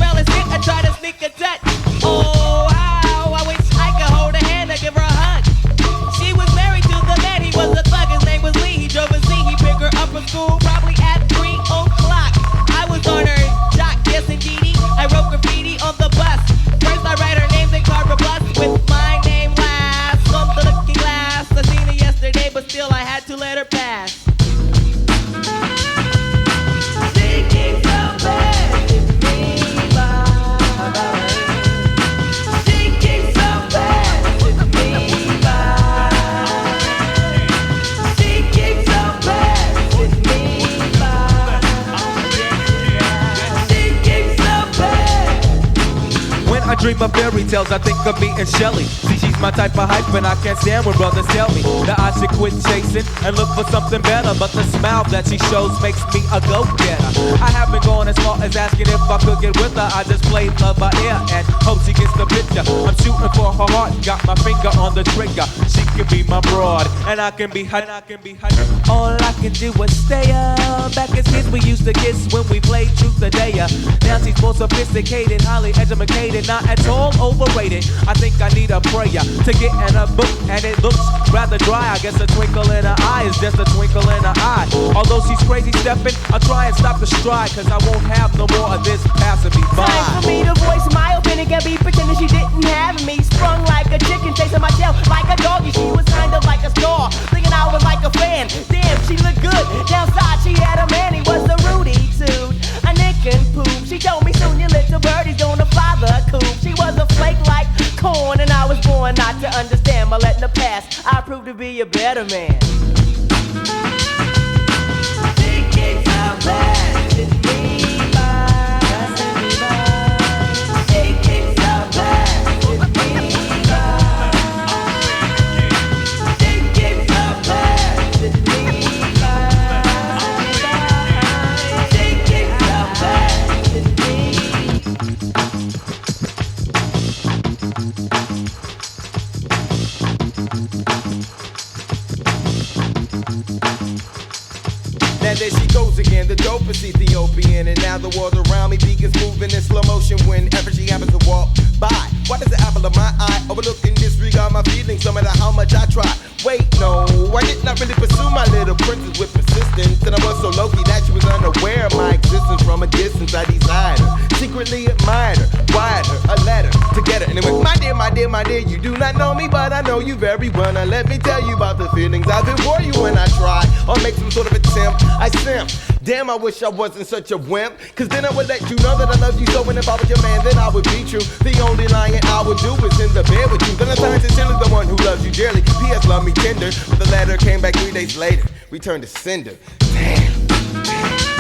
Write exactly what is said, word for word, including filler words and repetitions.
smell his dick and try to sneak a touch. Oh, how I wish I could hold her hand and give her a hug. She was married to the man, he was a thug, his name was Lee. He drove a Z, he picked her up from school probably at three o'clock. I was on her jock, yes indeedy. I wrote graffiti on the bus. First I write her name, then carve a bus with my name last on the looking glass. I seen her yesterday, but still I had to let her pass. I dream of fairy tales, I think of me and Shelly. See, she's my type of hype, and I can't stand when brothers tell me that I should quit chasing and look for something better. But the smile that she shows makes me a go-getter. I haven't gone as far as asking if I could get with her. I just play love by ear and hope she gets the picture. I'm shooting for her heart, got my finger on the trigger. She can be my broad, and I can be her. I can be her. All I can do is stay up. Back as kids, we used to kiss when we played truth or dare. Now she's more sophisticated, highly educated, not at all overrated. I think I need a prayer to get in a book, and it looks rather dry. I guess a twinkle in her eye is just a twinkle in her eye. Although she's crazy stepping, I'll try and stop the stride, cause I won't have no more of this passing me by. Time for me to voice my opinion, can be pretending she didn't have me. Sprung like a chicken, chasing my tail like a doggy. She was kind of like a star, thinking I was like a fan. Damn, she looked good. Downside, she had a man, he was a Rudy Toot, a nick and poop. She told me soon your little birdie's gonna fly the coop. She was a flake like corn, and I was born not to understand. By letting her pass, I proved to be a better man. She kicks out bad, it's me by. She kicks out bad, it's me by. She kicks out bad, it's me by. She kicks out bad, it's me. Now there she goes again, the dopest Ethiopian. And now the world around me begins moving in slow motion whenever she happens to walk by. Why does the apple of my eye overlook and disregard my feelings no matter how much I try? Wait, no, I did not really pursue my little princess with persistence. And I was so low-key that she was unaware of my existence. From a distance I desired her, secretly admired her, wired her a letter to get her. And it went, my dear, my dear, my dear, you do not know me, but I know you very well. Now let me tell you about the feelings I've been for you when I try or make some sort of attempt. I simp. Damn, I wish I wasn't such a wimp, cause then I would let you know that I love you so. And if I was your man, then I would be true. The only lying I would do is in the bed with you. Then I turned sincerely the one who loves you dearly. P S love me tender, but the letter came back three days later, returned to sender. Damn.